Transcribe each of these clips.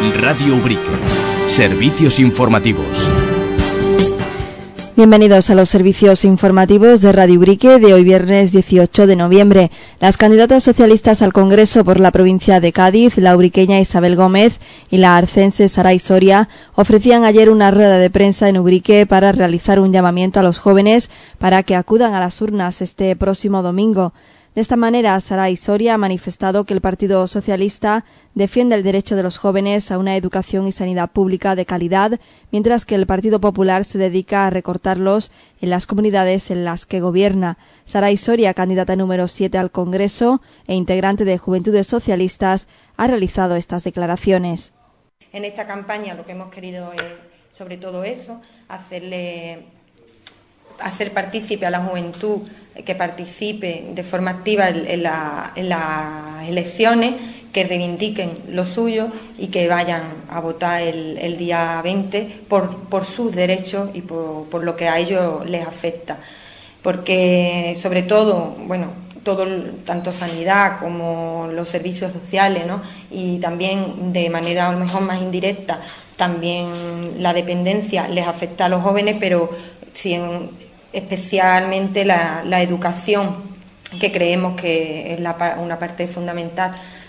Radio Ubrique. Servicios informativos. Bienvenidos a los servicios informativos de Radio Ubrique de hoy viernes 18 de noviembre. Las candidatas socialistas al Congreso por la provincia de Cádiz, la ubriqueña Isabel Gómez y la arcense Saray Soria, ofrecían ayer una rueda de prensa en Ubrique para realizar un llamamiento a los jóvenes para que acudan a las urnas este próximo domingo. De esta manera, Saray Soria ha manifestado que el Partido Socialista defiende el derecho de los jóvenes a una educación y sanidad pública de calidad, mientras que el Partido Popular se dedica a recortarlos en las comunidades en las que gobierna. Saray Soria, candidata número 7 al Congreso e integrante de Juventudes Socialistas, ha realizado estas declaraciones. En esta campaña lo que hemos querido es, sobre todo eso, hacer partícipe a la juventud, que participe de forma activa en las elecciones, que reivindiquen lo suyo y que vayan a votar el día 20 por sus derechos y por lo que a ellos les afecta. Porque, sobre todo, tanto sanidad como los servicios sociales, ¿no? Y también de manera a lo mejor más indirecta, también la dependencia les afecta a los jóvenes, pero especialmente la educación, que creemos que es una parte fundamental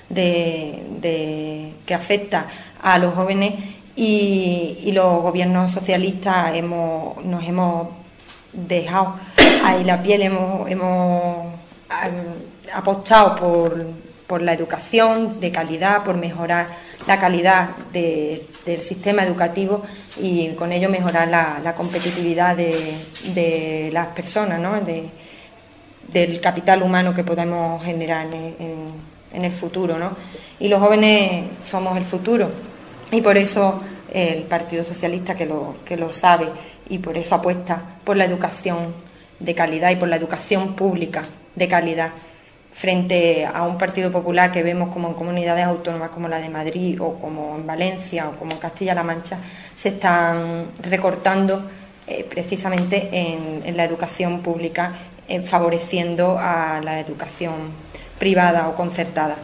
que afecta a los jóvenes, y los gobiernos socialistas nos hemos dejado ahí la piel, hemos apostado por la educación de calidad, por mejorar la calidad del sistema educativo y con ello mejorar la competitividad de las personas, ¿no? Del capital humano que podemos generar en el futuro, ¿no? Y los jóvenes somos el futuro, y por eso el Partido Socialista, que lo sabe, y por eso apuesta por la educación de calidad y por la educación pública de calidad, frente a un Partido Popular que vemos como en comunidades autónomas como la de Madrid o como en Valencia o como en Castilla-La Mancha se están recortando precisamente en la educación pública, favoreciendo a la educación privada o concertada.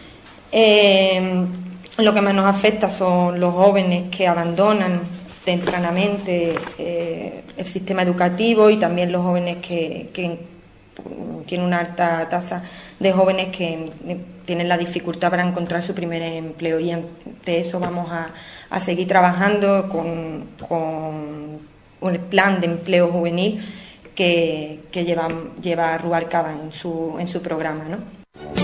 Lo que más nos afecta son los jóvenes que abandonan tempranamente el sistema educativo, y también los jóvenes que tienen una alta tasa de jóvenes que tienen la dificultad para encontrar su primer empleo, y ante eso vamos a seguir trabajando con un plan de empleo juvenil que lleva Rubalcaba en su programa, ¿no?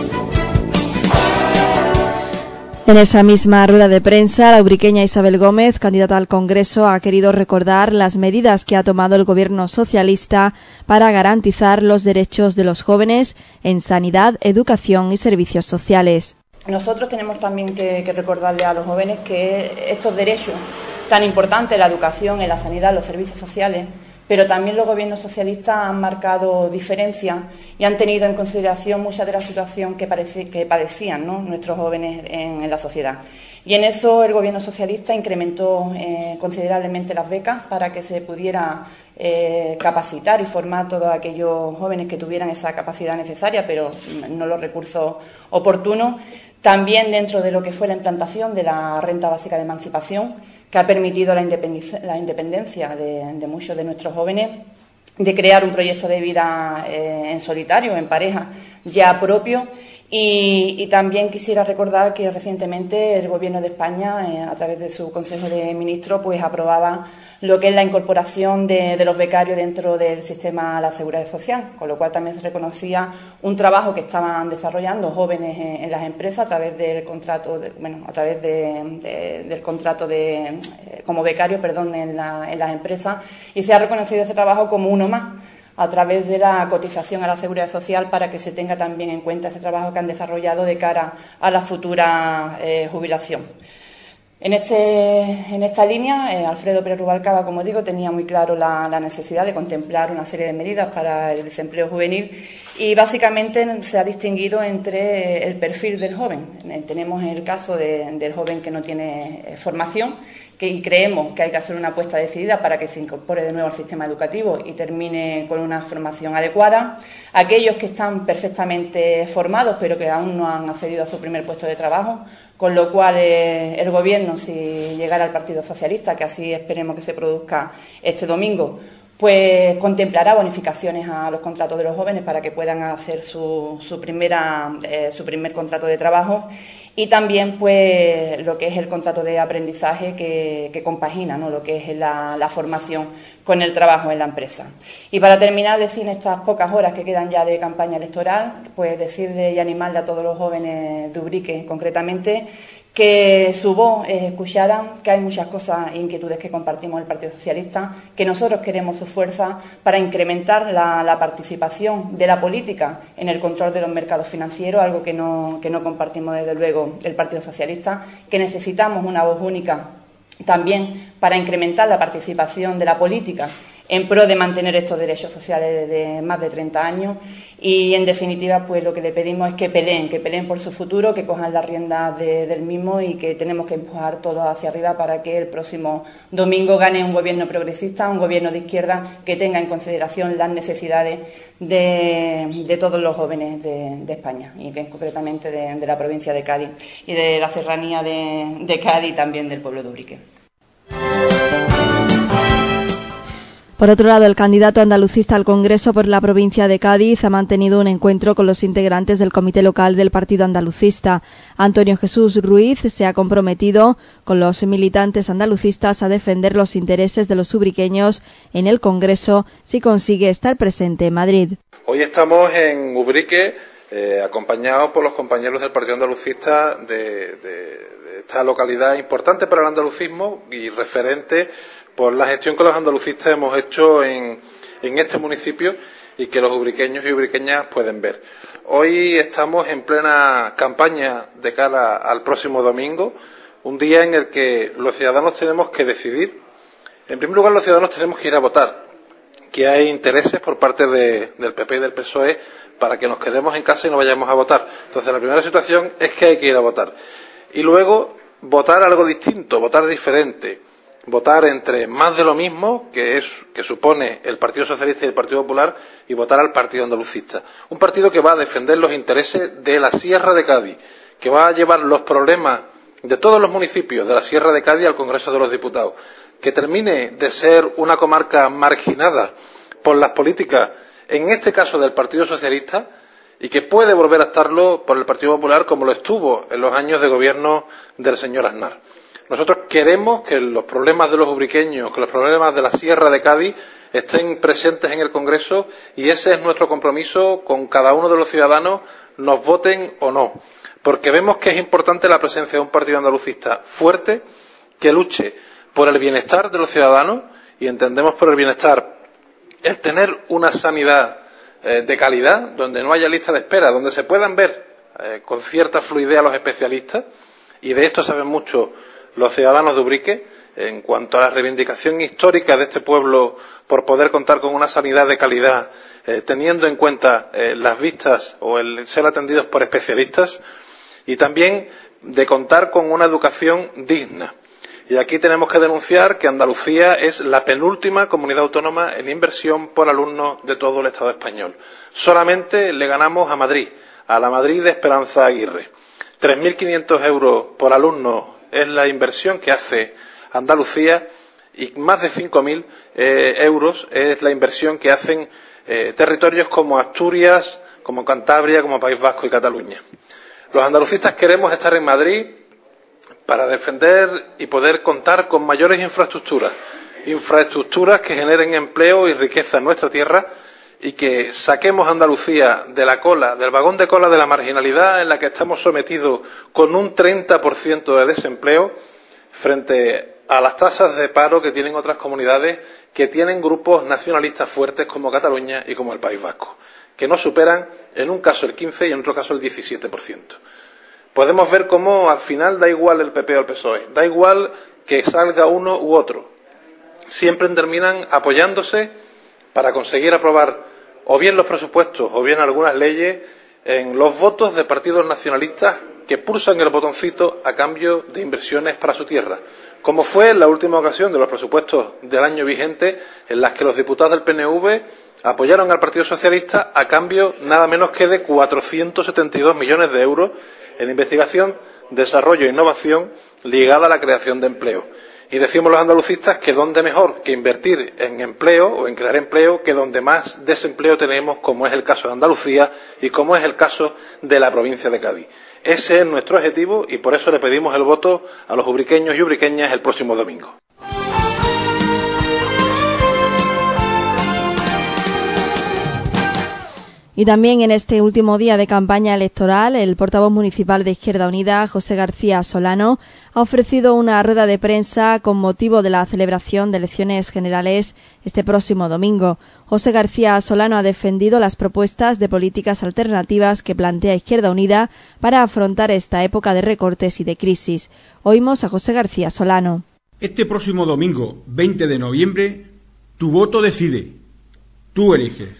En esa misma rueda de prensa, la ubriqueña Isabel Gómez, candidata al Congreso, ha querido recordar las medidas que ha tomado el Gobierno socialista para garantizar los derechos de los jóvenes en sanidad, educación y servicios sociales. Nosotros tenemos también que recordarle a los jóvenes que estos derechos tan importantes, la educación, la sanidad, los servicios sociales, pero también los gobiernos socialistas han marcado diferencias y han tenido en consideración mucha de la situación que padecían, ¿no?, nuestros jóvenes en la sociedad. Y en eso el gobierno socialista incrementó considerablemente las becas para que se pudiera capacitar y formar a todos aquellos jóvenes que tuvieran esa capacidad necesaria, pero no los recursos oportunos. También dentro de lo que fue la implantación de la renta básica de emancipación, que ha permitido la independencia de muchos de nuestros jóvenes, de crear un proyecto de vida en solitario, en pareja, ya propio. Y también quisiera recordar que recientemente el Gobierno de España, a través de su Consejo de Ministros, pues aprobaba lo que es la incorporación de los becarios dentro del sistema de la Seguridad Social, con lo cual también se reconocía un trabajo que estaban desarrollando jóvenes en las empresas a través del contrato, como becario, en las empresas, y se ha reconocido ese trabajo como uno más, a través de la cotización a la Seguridad Social, para que se tenga también en cuenta ese trabajo que han desarrollado de cara a la futura jubilación. En esta línea, Alfredo Pérez Rubalcaba, como digo, tenía muy claro la necesidad de contemplar una serie de medidas para el desempleo juvenil, y básicamente se ha distinguido entre el perfil del joven. Tenemos el caso del joven que no tiene formación y creemos que hay que hacer una apuesta decidida para que se incorpore de nuevo al sistema educativo y termine con una formación adecuada. Aquellos que están perfectamente formados pero que aún no han accedido a su primer puesto de trabajo, con lo cual el Gobierno, si llegara al Partido Socialista, que así esperemos que se produzca este domingo, pues contemplará bonificaciones a los contratos de los jóvenes para que puedan hacer su primer contrato de trabajo, y también pues lo que es el contrato de aprendizaje que compagina, ¿no?, lo que es la formación con el trabajo en la empresa. Y para terminar, decir en estas pocas horas que quedan ya de campaña electoral, pues decirle y animarle a todos los jóvenes de Ubrique concretamente que su voz es escuchada, que hay muchas cosas e inquietudes que compartimos el Partido Socialista, que nosotros queremos su fuerza para incrementar la participación de la política en el control de los mercados financieros, algo que no compartimos desde luego el Partido Socialista, que necesitamos una voz única también para incrementar la participación de la política en pro de mantener estos derechos sociales de más de 30 años y, en definitiva, pues lo que le pedimos es que peleen por su futuro, que cojan las riendas del mismo y que tenemos que empujar todos hacia arriba para que el próximo domingo gane un gobierno progresista, un gobierno de izquierda que tenga en consideración las necesidades de todos los jóvenes de España y que concretamente de la provincia de Cádiz y de la serranía de Cádiz y también del pueblo de Ubrique. Por otro lado, el candidato andalucista al Congreso por la provincia de Cádiz ha mantenido un encuentro con los integrantes del comité local del Partido Andalucista. Antonio Jesús Ruiz se ha comprometido con los militantes andalucistas a defender los intereses de los ubriqueños en el Congreso si consigue estar presente en Madrid. Hoy estamos en Ubrique, acompañados por los compañeros del Partido Andalucista de esta localidad importante para el andalucismo y referente por la gestión que los andalucistas hemos hecho en este municipio y que los ubriqueños y ubriqueñas pueden ver. Hoy estamos en plena campaña de cara al próximo domingo, un día en el que los ciudadanos tenemos que decidir. En primer lugar, los ciudadanos tenemos que ir a votar, que hay intereses por parte del PP y del PSOE para que nos quedemos en casa y no vayamos a votar. Entonces, la primera situación es que hay que ir a votar. Y luego, votar algo distinto, votar diferente. Votar entre más de lo mismo que supone el Partido Socialista y el Partido Popular y votar al Partido Andalucista. Un partido que va a defender los intereses de la Sierra de Cádiz, que va a llevar los problemas de todos los municipios de la Sierra de Cádiz al Congreso de los Diputados, que termine de ser una comarca marginada por las políticas, en este caso del Partido Socialista, y que puede volver a estarlo por el Partido Popular como lo estuvo en los años de gobierno del señor Aznar. Nosotros queremos que los problemas de los ubriqueños, que los problemas de la Sierra de Cádiz estén presentes en el Congreso y ese es nuestro compromiso con cada uno de los ciudadanos, nos voten o no. Porque vemos que es importante la presencia de un partido andalucista fuerte que luche por el bienestar de los ciudadanos y entendemos por el bienestar el tener una sanidad de calidad, donde no haya lista de espera, donde se puedan ver con cierta fluidez a los especialistas y de esto saben mucho los ciudadanos de Ubrique en cuanto a la reivindicación histórica de este pueblo por poder contar con una sanidad de calidad, teniendo en cuenta las vistas o el ser atendidos por especialistas y también de contar con una educación digna. Y aquí tenemos que denunciar que Andalucía es la penúltima comunidad autónoma en inversión por alumno de todo el Estado español. Solamente le ganamos a Madrid, a la Madrid de Esperanza Aguirre. 3.500 euros por alumno es la inversión que hace Andalucía y más de 5.000 euros es la inversión que hacen territorios como Asturias, como Cantabria, como País Vasco y Cataluña. Los andalucistas queremos estar en Madrid para defender y poder contar con mayores infraestructuras que generen empleo y riqueza en nuestra tierra y que saquemos a Andalucía de la cola, del vagón de cola de la marginalidad en la que estamos sometidos con un 30% de desempleo frente a las tasas de paro que tienen otras comunidades que tienen grupos nacionalistas fuertes como Cataluña y como el País Vasco, que no superan en un caso el 15% y en otro caso el 17%. Podemos ver cómo al final da igual el PP o el PSOE, da igual que salga uno u otro. Siempre terminan apoyándose para conseguir aprobar o bien los presupuestos o bien algunas leyes en los votos de partidos nacionalistas que pulsan el botoncito a cambio de inversiones para su tierra, como fue en la última ocasión de los presupuestos del año vigente, en las que los diputados del PNV apoyaron al Partido Socialista a cambio nada menos que de 472 millones de euros en investigación, desarrollo e innovación ligada a la creación de empleo. Y decimos los andalucistas que dónde mejor que invertir en empleo o en crear empleo que donde más desempleo tenemos, como es el caso de Andalucía y como es el caso de la provincia de Cádiz. Ese es nuestro objetivo y por eso le pedimos el voto a los ubriqueños y ubriqueñas el próximo domingo. Y también en este último día de campaña electoral, el portavoz municipal de Izquierda Unida, José García Solano, ha ofrecido una rueda de prensa con motivo de la celebración de elecciones generales este próximo domingo. José García Solano ha defendido las propuestas de políticas alternativas que plantea Izquierda Unida para afrontar esta época de recortes y de crisis. Oímos a José García Solano. Este próximo domingo, 20 de noviembre, tu voto decide. Tú eliges.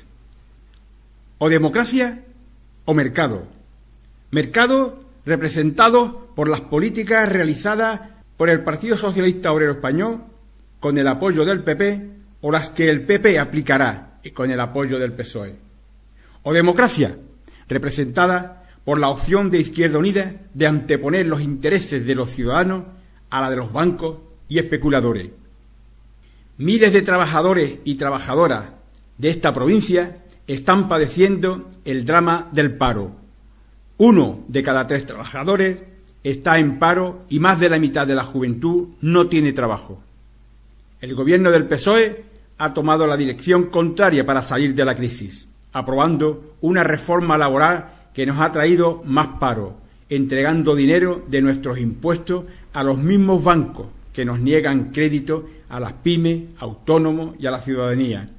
O democracia o mercado. Mercado representado por las políticas realizadas por el Partido Socialista Obrero Español con el apoyo del PP o las que el PP aplicará con el apoyo del PSOE. O democracia representada por la opción de Izquierda Unida de anteponer los intereses de los ciudadanos a la de los bancos y especuladores. Miles de trabajadores y trabajadoras de esta provincia están padeciendo el drama del paro. 1 de cada 3 trabajadores está en paro y más de la mitad de la juventud no tiene trabajo. El gobierno del PSOE ha tomado la dirección contraria para salir de la crisis, aprobando una reforma laboral que nos ha traído más paro, entregando dinero de nuestros impuestos a los mismos bancos que nos niegan crédito a las pymes, autónomos y a la ciudadanía,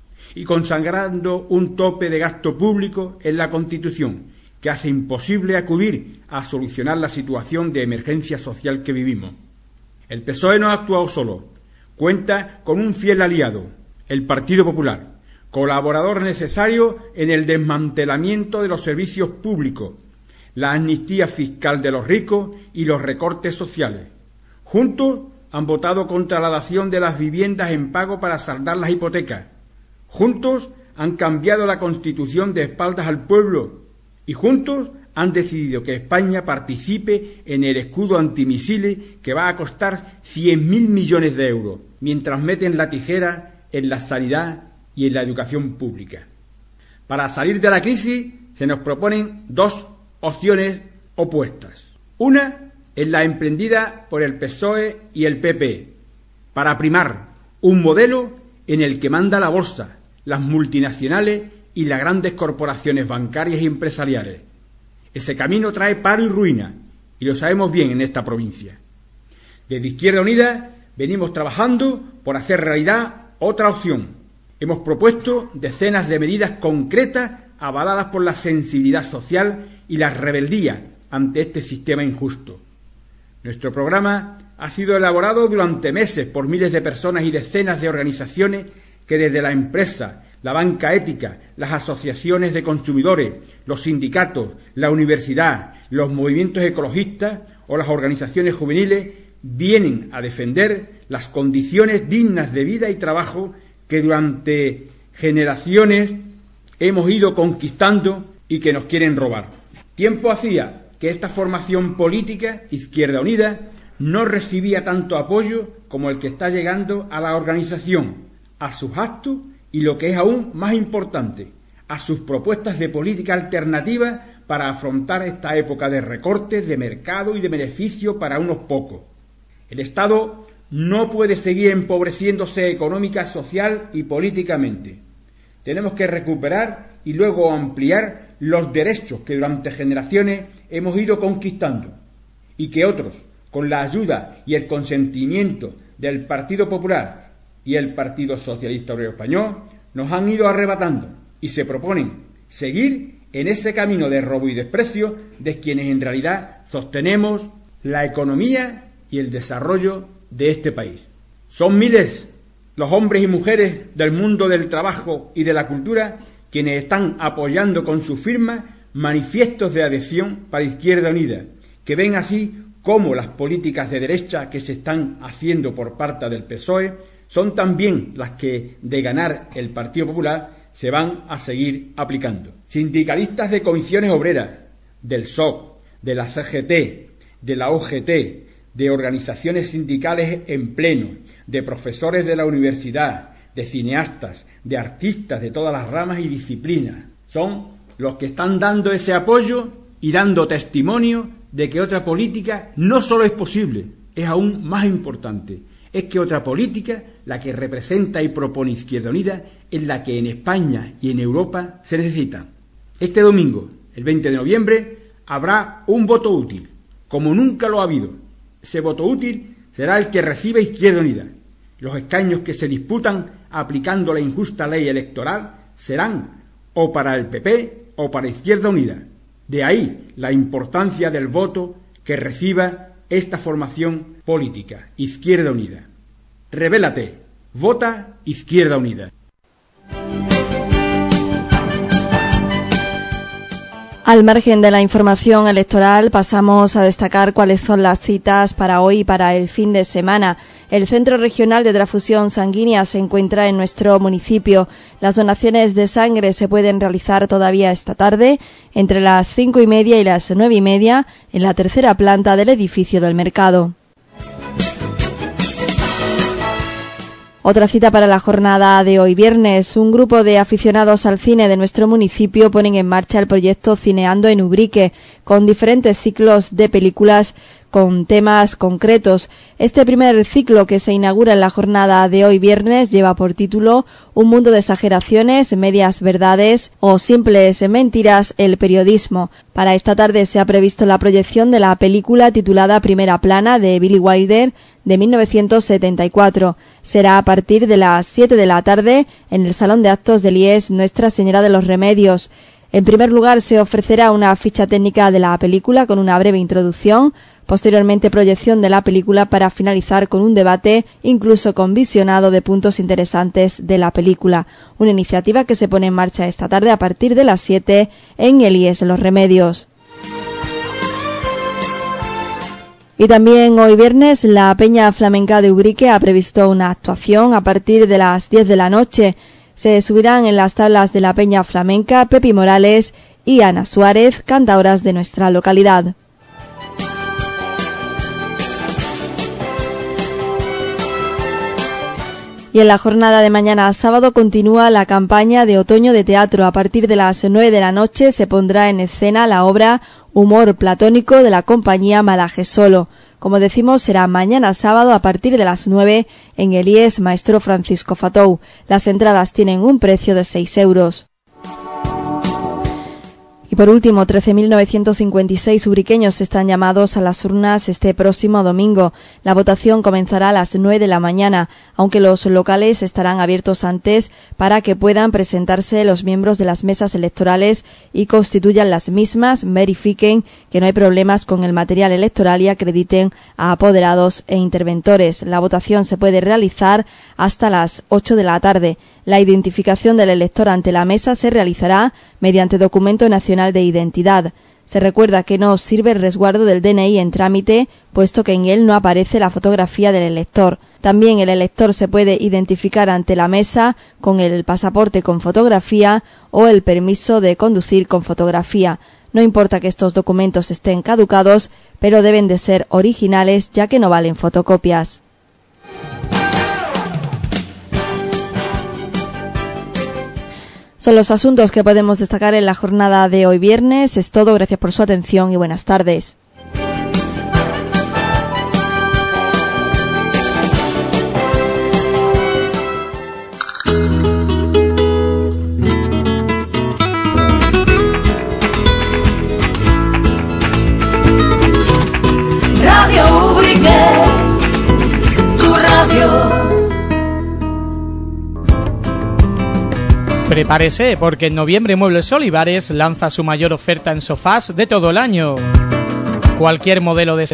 y consagrando un tope de gasto público en la Constitución que hace imposible acudir a solucionar la situación de emergencia social que vivimos. El PSOE no ha actuado solo, cuenta con un fiel aliado, el Partido Popular, colaborador necesario en el desmantelamiento de los servicios públicos, la amnistía fiscal de los ricos y los recortes sociales. Juntos han votado contra la dación de las viviendas en pago para saldar las hipotecas. Juntos han cambiado la Constitución de espaldas al pueblo y juntos han decidido que España participe en el escudo antimisiles que va a costar 100.000 millones de euros, mientras meten la tijera en la sanidad y en la educación pública. Para salir de la crisis se nos proponen 2 opciones opuestas. Una es la emprendida por el PSOE y el PP, para primar un modelo en el que manda la bolsa, las multinacionales y las grandes corporaciones bancarias y empresariales. Ese camino trae paro y ruina, y lo sabemos bien en esta provincia. Desde Izquierda Unida venimos trabajando por hacer realidad otra opción. Hemos propuesto decenas de medidas concretas avaladas por la sensibilidad social y la rebeldía ante este sistema injusto. Nuestro programa ha sido elaborado durante meses por miles de personas y decenas de organizaciones que desde la empresa, la banca ética, las asociaciones de consumidores, los sindicatos, la universidad, los movimientos ecologistas o las organizaciones juveniles vienen a defender las condiciones dignas de vida y trabajo que durante generaciones hemos ido conquistando y que nos quieren robar. Tiempo hacía que esta formación política, Izquierda Unida, no recibía tanto apoyo como el que está llegando a la organización, a sus actos y, lo que es aún más importante, a sus propuestas de política alternativa para afrontar esta época de recortes, de mercado y de beneficio para unos pocos. El Estado no puede seguir empobreciéndose económica, social y políticamente. Tenemos que recuperar y luego ampliar los derechos que durante generaciones hemos ido conquistando y que otros, con la ayuda y el consentimiento del Partido Popular y el Partido Socialista Obrero Español, nos han ido arrebatando y se proponen seguir en ese camino de robo y desprecio de quienes en realidad sostenemos la economía y el desarrollo de este país. Son miles los hombres y mujeres del mundo del trabajo y de la cultura quienes están apoyando con su firma manifiestos de adhesión para Izquierda Unida, que ven así cómo las políticas de derecha que se están haciendo por parte del PSOE son también las que, de ganar el Partido Popular, se van a seguir aplicando. Sindicalistas de comisiones obreras, del SOC, de la CGT, de la OGT, de organizaciones sindicales en pleno, de profesores de la universidad, de cineastas, de artistas de todas las ramas y disciplinas, son los que están dando ese apoyo y dando testimonio de que otra política no solo es posible, es aún más importante. Es que otra política, la que representa y propone Izquierda Unida, es la que en España y en Europa se necesita. Este domingo, el 20 de noviembre, habrá un voto útil, como nunca lo ha habido. Ese voto útil será el que recibe Izquierda Unida. Los escaños que se disputan aplicando la injusta ley electoral serán o para el PP o para Izquierda Unida. De ahí la importancia del voto que reciba esta formación política, Izquierda Unida. Rebélate, vota Izquierda Unida. Al margen de la información electoral, pasamos a destacar cuáles son las citas para hoy y para el fin de semana. El Centro Regional de Transfusión Sanguínea se encuentra en nuestro municipio. Las donaciones de sangre se pueden realizar todavía esta tarde, entre las 5:30 y las 9:30, en la tercera planta del edificio del mercado. Otra cita para la jornada de hoy viernes. Un grupo de aficionados al cine de nuestro municipio ponen en marcha el proyecto Cineando en Ubrique, con diferentes ciclos de películas con temas concretos. Este primer ciclo, que se inaugura en la jornada de hoy viernes, lleva por título Un mundo de exageraciones, medias verdades o simples mentiras, el periodismo. Para esta tarde se ha previsto la proyección de la película titulada Primera Plana, de Billy Wilder, de 1974. Será a partir de las 7 de la tarde en el Salón de Actos de IES Nuestra Señora de los Remedios. En primer lugar, se ofrecerá una ficha técnica de la película con una breve introducción, posteriormente proyección de la película para finalizar con un debate, incluso con visionado de puntos interesantes de la película. Una iniciativa que se pone en marcha esta tarde a partir de las 7 en el IES Los Remedios. Y también hoy viernes la Peña Flamenca de Ubrique ha previsto una actuación a partir de las 10 de la noche. Se subirán en las tablas de la Peña Flamenca Pepi Morales y Ana Suárez, cantaoras de nuestra localidad. Y en la jornada de mañana sábado continúa la campaña de otoño de teatro. A partir de las 9 de la noche se pondrá en escena la obra Humor Platónico de la compañía Malaje Solo. Como decimos, será mañana sábado a partir de las 9 en el IES Maestro Francisco Fatou. Las entradas tienen un precio de 6 euros. Y por último, 13.956 ubriqueños están llamados a las urnas este próximo domingo. La votación comenzará a las 9 de la mañana, aunque los locales estarán abiertos antes para que puedan presentarse los miembros de las mesas electorales y constituyan las mismas, verifiquen que no hay problemas con el material electoral y acrediten a apoderados e interventores. La votación se puede realizar hasta las 8 de la tarde. La identificación del elector ante la mesa se realizará mediante documento nacional de identidad. Se recuerda que no sirve el resguardo del DNI en trámite, puesto que en él no aparece la fotografía del elector. También el elector se puede identificar ante la mesa con el pasaporte con fotografía o el permiso de conducir con fotografía. No importa que estos documentos estén caducados, pero deben de ser originales, ya que no valen fotocopias. Son los asuntos que podemos destacar en la jornada de hoy viernes. Es todo, gracias por su atención y buenas tardes. Radio Ubrique, tu radio. Prepárese, porque en noviembre Muebles Olivares lanza su mayor oferta en sofás de todo el año. Cualquier modelo de